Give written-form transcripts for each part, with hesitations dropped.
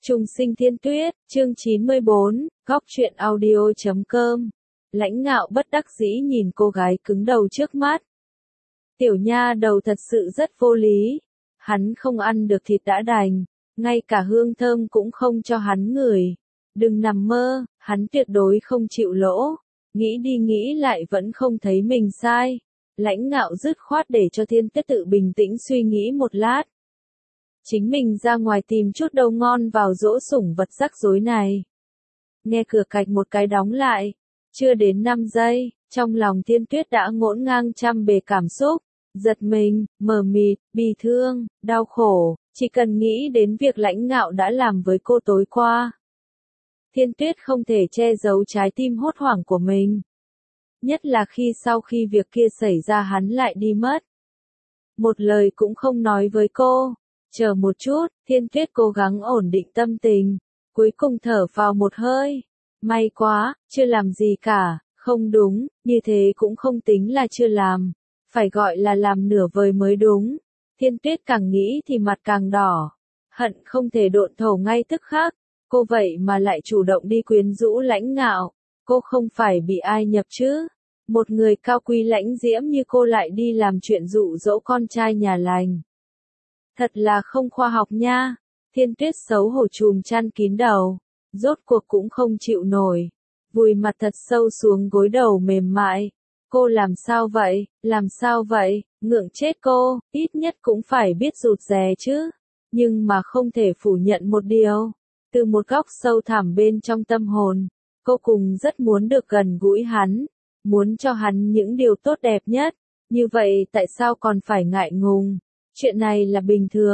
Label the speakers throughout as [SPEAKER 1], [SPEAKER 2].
[SPEAKER 1] Trùng sinh thiên tuyết, chương 94, góc truyện audio.com. Lãnh Ngạo bất đắc dĩ nhìn cô gái cứng đầu trước mắt. Tiểu nha đầu thật sự rất vô lý. Hắn không ăn được thịt đã đành, ngay cả hương thơm cũng không cho hắn ngửi. Đừng nằm mơ, hắn tuyệt đối không chịu lỗ. Nghĩ đi nghĩ lại vẫn không thấy mình sai. Lãnh Ngạo dứt khoát để cho thiên tuyết tự bình tĩnh suy nghĩ một lát. Chính mình ra ngoài tìm chút đâu ngon vào dỗ sủng vật rắc rối này. Nghe cửa cạch một cái đóng lại. Chưa đến 5 giây, trong lòng thiên tuyết đã ngổn ngang trăm bề cảm xúc. Giật mình, mờ mịt, bi thương, đau khổ, chỉ cần nghĩ đến việc Lãnh Ngạo đã làm với cô tối qua. Thiên tuyết không thể che giấu trái tim hốt hoảng của mình. Nhất là sau khi việc kia xảy ra hắn lại đi mất. Một lời cũng không nói với cô. Chờ một chút, thiên tuyết cố gắng ổn định tâm tình. Cuối cùng thở vào một hơi. May quá, chưa làm gì cả. Không đúng, như thế cũng không tính là chưa làm. Phải gọi là làm nửa vời mới đúng. Thiên tuyết càng nghĩ thì mặt càng đỏ. Hận không thể độn thổ ngay tức khắc. Cô vậy mà lại chủ động đi quyến rũ Lãnh Ngạo. Cô không phải bị ai nhập chứ. Một người cao quý lãnh diễm như cô lại đi làm chuyện dụ dỗ con trai nhà lành. Thật là không khoa học nha. Thiên tuyết xấu hổ chùm chăn kín đầu. Rốt cuộc cũng không chịu nổi. Vùi mặt thật sâu xuống gối đầu mềm mại. Cô làm sao vậy, làm sao vậy, ngượng chết cô, ít nhất cũng phải biết rụt rè chứ. Nhưng mà không thể phủ nhận một điều. Từ một góc sâu thẳm bên trong tâm hồn, cô cùng rất muốn được gần gũi hắn. Muốn cho hắn những điều tốt đẹp nhất. Như vậy tại sao còn phải ngại ngùng? Chuyện này là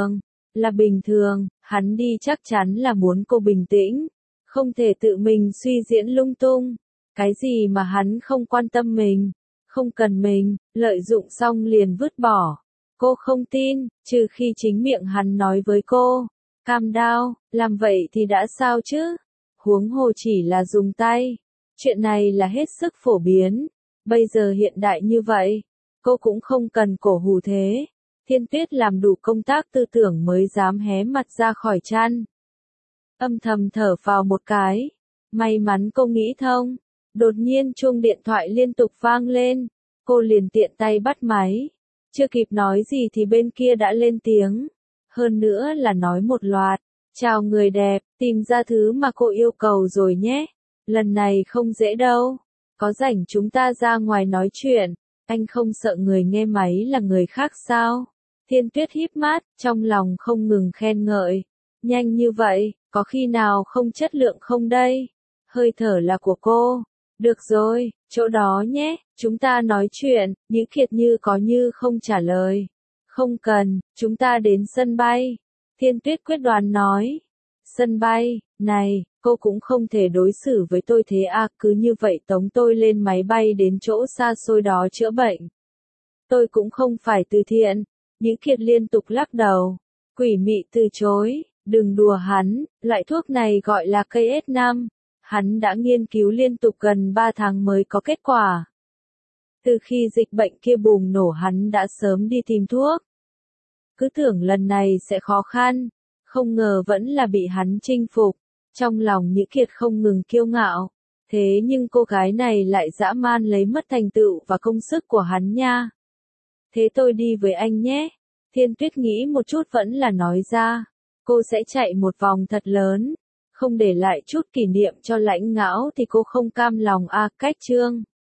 [SPEAKER 1] bình thường, hắn đi chắc chắn là muốn cô bình tĩnh, không thể tự mình suy diễn lung tung, cái gì mà hắn không quan tâm mình, không cần mình, lợi dụng xong liền vứt bỏ. Cô không tin, trừ khi chính miệng hắn nói với cô, calm down, làm vậy thì đã sao chứ, huống hồ chỉ là dùng tay, chuyện này là hết sức phổ biến, bây giờ hiện đại như vậy, cô cũng không cần cổ hủ thế. Thiên tuyết làm đủ công tác tư tưởng mới dám hé mặt ra khỏi chăn. Âm thầm thở vào một cái. May mắn cô nghĩ thông. Đột nhiên chuông điện thoại liên tục vang lên. Cô liền tiện tay bắt máy. Chưa kịp nói gì thì bên kia đã lên tiếng. Hơn nữa là nói một loạt. Chào người đẹp, tìm ra thứ mà cô yêu cầu rồi nhé. Lần này không dễ đâu. Có rảnh chúng ta ra ngoài nói chuyện. Anh không sợ người nghe máy là người khác sao? Thiên tuyết híp mắt, trong lòng không ngừng khen ngợi. Nhanh như vậy, có khi nào không chất lượng không đây? Hơi thở là của cô. Được rồi, chỗ đó nhé, chúng ta nói chuyện, Nhữ Kiệt như có như không trả lời. Không cần, chúng ta đến sân bay. Thiên tuyết quyết đoán nói. Sân bay, này, cô cũng không thể đối xử với tôi thế à, cứ như vậy tống tôi lên máy bay đến chỗ xa xôi đó chữa bệnh. Tôi cũng không phải từ thiện. Nhữ Kiệt liên tục lắc đầu. Quỷ mị từ chối, đừng đùa hắn, loại thuốc này gọi là KS5. Hắn đã nghiên cứu liên tục gần 3 tháng mới có kết quả. Từ khi dịch bệnh kia bùng nổ hắn đã sớm đi tìm thuốc. Cứ tưởng lần này sẽ khó khăn, không ngờ vẫn là bị hắn chinh phục. Trong lòng Nhữ Kiệt không ngừng kiêu ngạo. Thế nhưng cô gái này lại dã man lấy mất thành tựu và công sức của hắn nha. Thế tôi đi với anh nhé. Thiên tuyết nghĩ một chút vẫn là nói ra. Cô sẽ chạy một vòng thật lớn. Không để lại chút kỷ niệm cho Lãnh Ngạo thì cô không cam lòng à. Cách chương